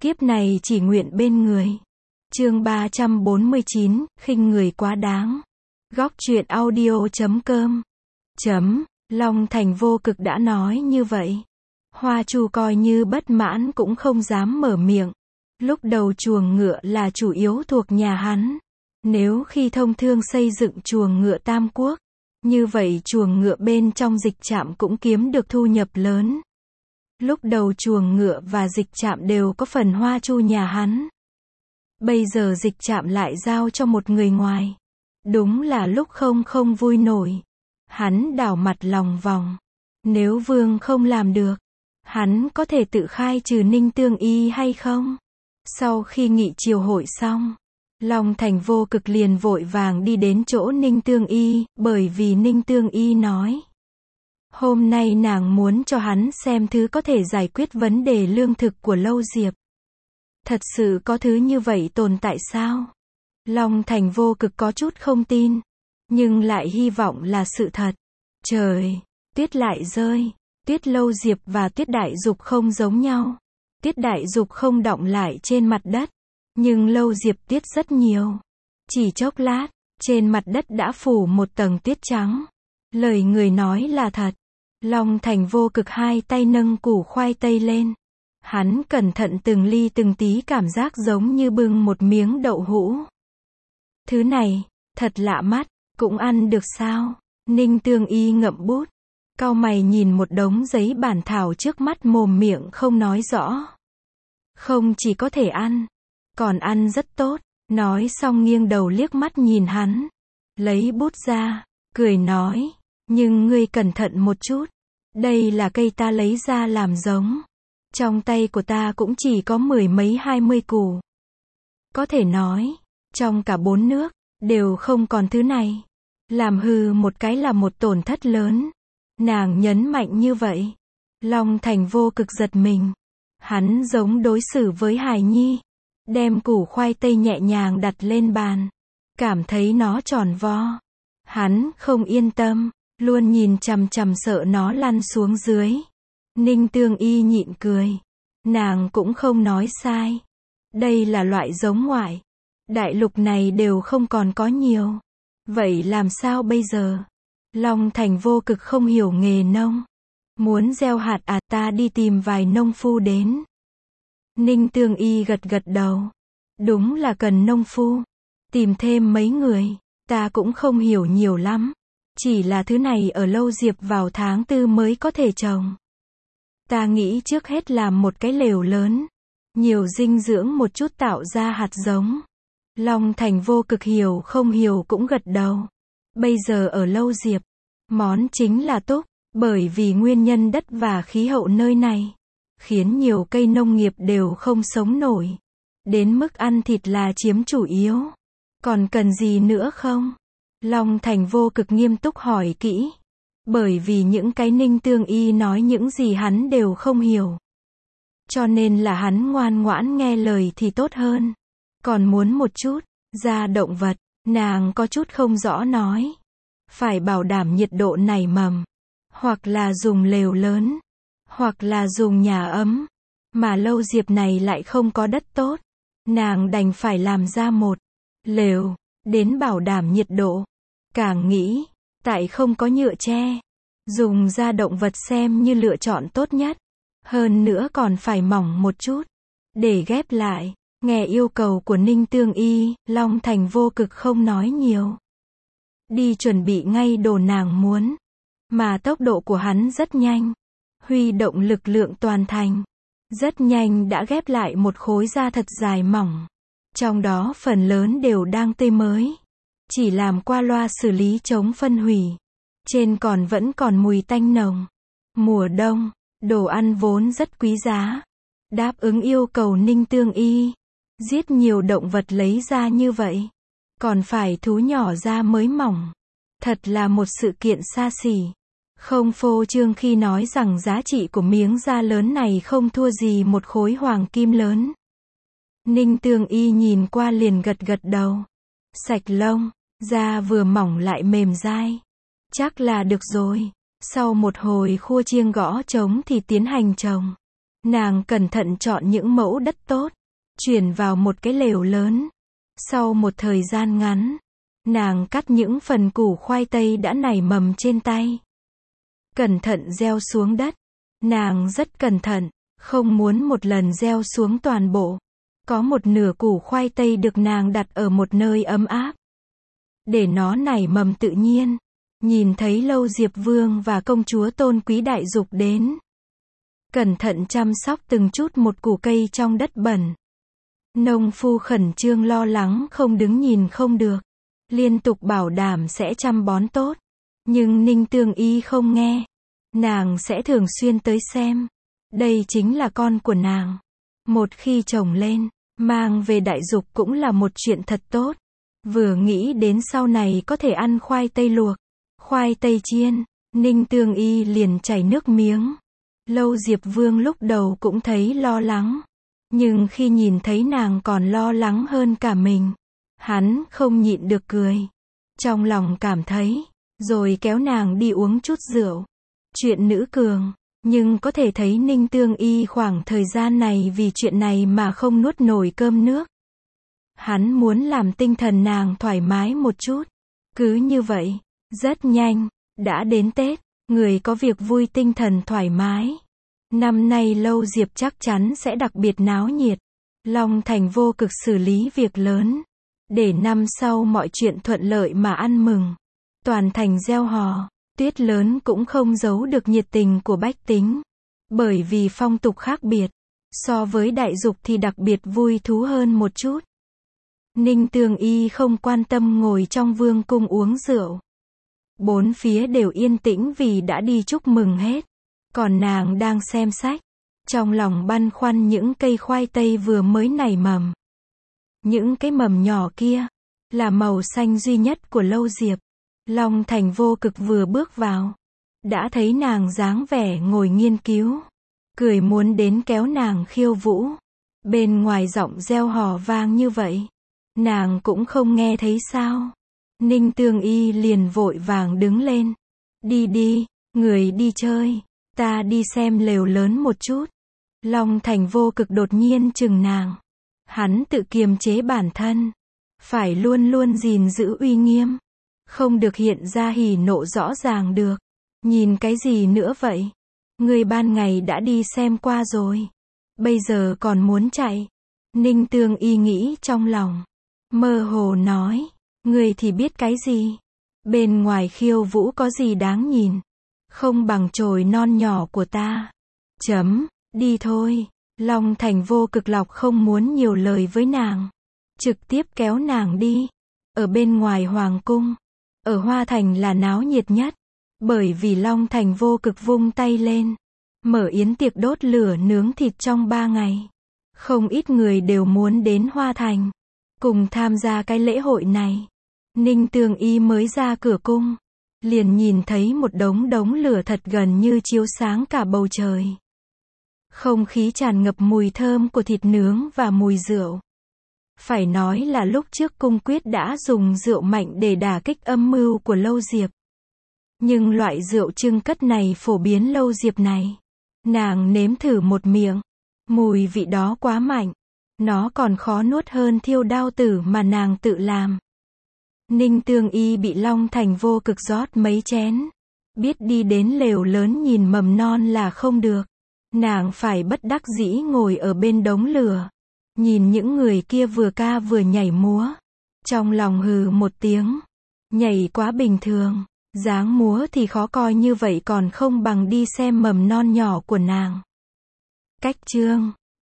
Kiếp này chỉ nguyện bên người. Chương 349, khinh người quá đáng. Góc truyện audio.com. Long Thành Vô Cực đã nói như vậy. Hoa Chu coi như bất mãn cũng không dám mở miệng. Lúc đầu chuồng ngựa là chủ yếu thuộc nhà hắn. Nếu khi thông thương xây dựng chuồng ngựa Tam Quốc, như vậy chuồng ngựa bên trong dịch trạm cũng kiếm được thu nhập lớn. Lúc đầu chuồng ngựa và dịch trạm đều có phần Hoa Chu nhà hắn. Bây giờ dịch trạm lại giao cho một người ngoài. Đúng là lúc không vui nổi. Hắn đảo mặt lòng vòng. Nếu Vương không làm được, hắn có thể tự khai trừ Ninh Tương Y hay không? Sau khi nghị triều hội xong, Long Thành Vô Cực liền vội vàng đi đến chỗ Ninh Tương Y, bởi vì Ninh Tương Y nói. Hôm nay nàng muốn cho hắn xem thứ có thể giải quyết vấn đề lương thực của Lâu Diệp. Thật sự có thứ như vậy tồn tại sao? Long Thành Vô Cực có chút không tin, nhưng lại hy vọng là sự thật. Trời, tuyết lại rơi. Tuyết Lâu Diệp và tuyết đại dục không giống nhau. Tuyết đại dục không đọng lại trên mặt đất, nhưng Lâu Diệp tuyết rất nhiều. Chỉ chốc lát, trên mặt đất đã phủ một tầng tuyết trắng. Lời người nói là thật. Long Thành Vô Cực hai tay nâng củ khoai tây lên. Hắn cẩn thận từng ly từng tí, cảm giác giống như bưng một miếng đậu hũ. Thứ này, thật lạ mắt, cũng ăn được sao? Ninh Tương Y ngậm bút, cau mày nhìn một đống giấy bản thảo trước mắt, mồm miệng không nói rõ. Không chỉ có thể ăn, còn ăn rất tốt. Nói xong nghiêng đầu liếc mắt nhìn hắn, lấy bút ra, cười nói, nhưng ngươi cẩn thận một chút. Đây là cây ta lấy ra làm giống. Trong tay của ta cũng chỉ có 10 mấy 20 củ. Có thể nói, trong cả 4 nước, đều không còn thứ này. Làm hư một cái là một tổn thất lớn. Nàng nhấn mạnh như vậy. Long Thành Vô Cực giật mình. Hắn giống đối xử với hài nhi. Đem củ khoai tây nhẹ nhàng đặt lên bàn. Cảm thấy nó tròn vo. Hắn không yên tâm, luôn nhìn chằm chằm sợ nó lăn xuống dưới. Ninh Tương Y nhịn cười. Nàng cũng không nói sai. Đây là loại giống ngoại. Đại lục này đều không còn có nhiều. Vậy làm sao bây giờ? Long Thành Vô Cực không hiểu nghề nông. Muốn gieo hạt à, ta đi tìm vài nông phu đến. Ninh Tương Y gật gật đầu. Đúng là cần nông phu. Tìm thêm mấy người. Ta cũng không hiểu nhiều lắm. Chỉ là thứ này ở Lâu Diệp vào tháng 4 mới có thể trồng. Ta nghĩ trước hết làm một cái lều lớn. Nhiều dinh dưỡng một chút tạo ra hạt giống. Long Thành Vô Cực hiểu không hiểu cũng gật đầu. Bây giờ ở Lâu Diệp, món chính là túc, bởi vì nguyên nhân đất và khí hậu nơi này, khiến nhiều cây nông nghiệp đều không sống nổi. Đến mức ăn thịt là chiếm chủ yếu. Còn cần gì nữa không? Long Thành Vô Cực nghiêm túc hỏi kỹ. Bởi vì những cái Ninh Tương Y nói những gì hắn đều không hiểu. Cho nên là hắn ngoan ngoãn nghe lời thì tốt hơn. Còn muốn một chút, da động vật, nàng có chút không rõ nói. Phải bảo đảm nhiệt độ nảy mầm. Hoặc là dùng lều lớn. Hoặc là dùng nhà ấm. Mà Lâu Diệp này lại không có đất tốt. Nàng đành phải làm ra một lều, đến bảo đảm nhiệt độ. Càng nghĩ, tại không có nhựa tre. Dùng da động vật xem như lựa chọn tốt nhất. Hơn nữa còn phải mỏng một chút. Để ghép lại. Nghe yêu cầu của Ninh Tương Y, Long Thành Vô Cực không nói nhiều. Đi chuẩn bị ngay đồ nàng muốn. Mà tốc độ của hắn rất nhanh. Huy động lực lượng toàn thành. Rất nhanh đã ghép lại một khối da thật dài mỏng. Trong đó phần lớn đều đang tươi mới. Chỉ làm qua loa xử lý chống phân hủy. Trên vẫn còn mùi tanh nồng. Mùa đông, đồ ăn vốn rất quý giá. Đáp ứng yêu cầu Ninh Tương Y. Giết nhiều động vật lấy ra như vậy. Còn phải thú nhỏ ra mới mỏng. Thật là một sự kiện xa xỉ. Không phô trương khi nói rằng giá trị của miếng da lớn này không thua gì một khối hoàng kim lớn. Ninh Tương Y nhìn qua liền gật gật đầu. Sạch lông, da vừa mỏng lại mềm dai. Chắc là được rồi. Sau một hồi khua chiêng gõ trống thì tiến hành trồng. Nàng cẩn thận chọn những mẫu đất tốt, chuyển vào một cái lều lớn. Sau một thời gian ngắn, nàng cắt những phần củ khoai tây đã nảy mầm trên tay. Cẩn thận gieo xuống đất. Nàng rất cẩn thận, không muốn một lần gieo xuống toàn bộ. Có một nửa củ khoai tây được nàng đặt ở một nơi ấm áp, để nó nảy mầm tự nhiên. Nhìn thấy Lâu Diệp Vương và công chúa tôn quý đại dục đến, cẩn thận chăm sóc từng chút một củ cây trong đất bẩn. Nông phu khẩn trương lo lắng không đứng nhìn không được, liên tục bảo đảm sẽ chăm bón tốt. Nhưng Ninh Tương Y không nghe. Nàng sẽ thường xuyên tới xem. Đây chính là con của nàng. Một khi trồng lên, mang về đại dục cũng là một chuyện thật tốt. Vừa nghĩ đến sau này có thể ăn khoai tây luộc, khoai tây chiên, Ninh Tương Y liền chảy nước miếng. Lâu Diệp Vương lúc đầu cũng thấy lo lắng, nhưng khi nhìn thấy nàng còn lo lắng hơn cả mình, hắn không nhịn được cười. Trong lòng cảm thấy, rồi kéo nàng đi uống chút rượu. Chuyện nữ cường, nhưng có thể thấy Ninh Tương Y khoảng thời gian này vì chuyện này mà không nuốt nổi cơm nước. Hắn muốn làm tinh thần nàng thoải mái một chút. Cứ như vậy, rất nhanh, đã đến Tết, người có việc vui tinh thần thoải mái. Năm nay Lâu Diệp chắc chắn sẽ đặc biệt náo nhiệt. Long Thành vô cực xử lý việc lớn, để năm sau mọi chuyện thuận lợi mà ăn mừng. Toàn thành reo hò, tuyết lớn cũng không giấu được nhiệt tình của bách tính. Bởi vì phong tục khác biệt, so với đại dục thì đặc biệt vui thú hơn một chút. Ninh Tương Y không quan tâm ngồi trong vương cung uống rượu. Bốn phía đều yên tĩnh vì đã đi chúc mừng hết. Còn nàng đang xem sách, trong lòng băn khoăn những cây khoai tây vừa mới nảy mầm. Những cái mầm nhỏ kia, là màu xanh duy nhất của Lâu Diệp. Long Thành vô cực vừa bước vào, đã thấy nàng dáng vẻ ngồi nghiên cứu, cười muốn đến kéo nàng khiêu vũ. Bên ngoài giọng reo hò vang như vậy, nàng cũng không nghe thấy sao. Ninh Tương Y liền vội vàng đứng lên. Đi đi, người đi chơi, ta đi xem lều lớn một chút. Long Thành vô cực đột nhiên chừng nàng. Hắn tự kiềm chế bản thân, phải luôn luôn gìn giữ uy nghiêm, không được hiện ra hỉ nộ rõ ràng được. Nhìn cái gì nữa vậy? Người ban ngày đã đi xem qua rồi, bây giờ còn muốn chạy. Ninh Tương Y nghĩ trong lòng, mơ hồ nói, người thì biết cái gì? Bên ngoài khiêu vũ có gì đáng nhìn? Không bằng chồi non nhỏ của ta. Đi thôi. Long Thành vô cực lọc không muốn nhiều lời với nàng, trực tiếp kéo nàng đi. Ở bên ngoài hoàng cung, ở Hoa Thành là náo nhiệt nhất, bởi vì Long Thành vô cực vung tay lên, mở yến tiệc đốt lửa nướng thịt trong 3 ngày. Không ít người đều muốn đến Hoa Thành, cùng tham gia cái lễ hội này. Ninh Tương Y mới ra cửa cung, liền nhìn thấy một đống lửa thật gần như chiếu sáng cả bầu trời. Không khí tràn ngập mùi thơm của thịt nướng và mùi rượu. Phải nói là lúc trước cung quyết đã dùng rượu mạnh để đả kích âm mưu của Lâu Diệp. Nhưng loại rượu trưng cất này phổ biến Lâu Diệp này, nàng nếm thử một miệng, mùi vị đó quá mạnh, nó còn khó nuốt hơn thiêu đao tử mà nàng tự làm. Ninh Tương Y bị Long Thành vô cực rót mấy chén, biết đi đến lều lớn nhìn mầm non là không được. Nàng phải bất đắc dĩ ngồi ở bên đống lửa, nhìn những người kia vừa ca vừa nhảy múa. Trong lòng hừ một tiếng, nhảy quá bình thường, dáng múa thì khó coi như vậy còn không bằng đi xem mầm non nhỏ của nàng. Cách chương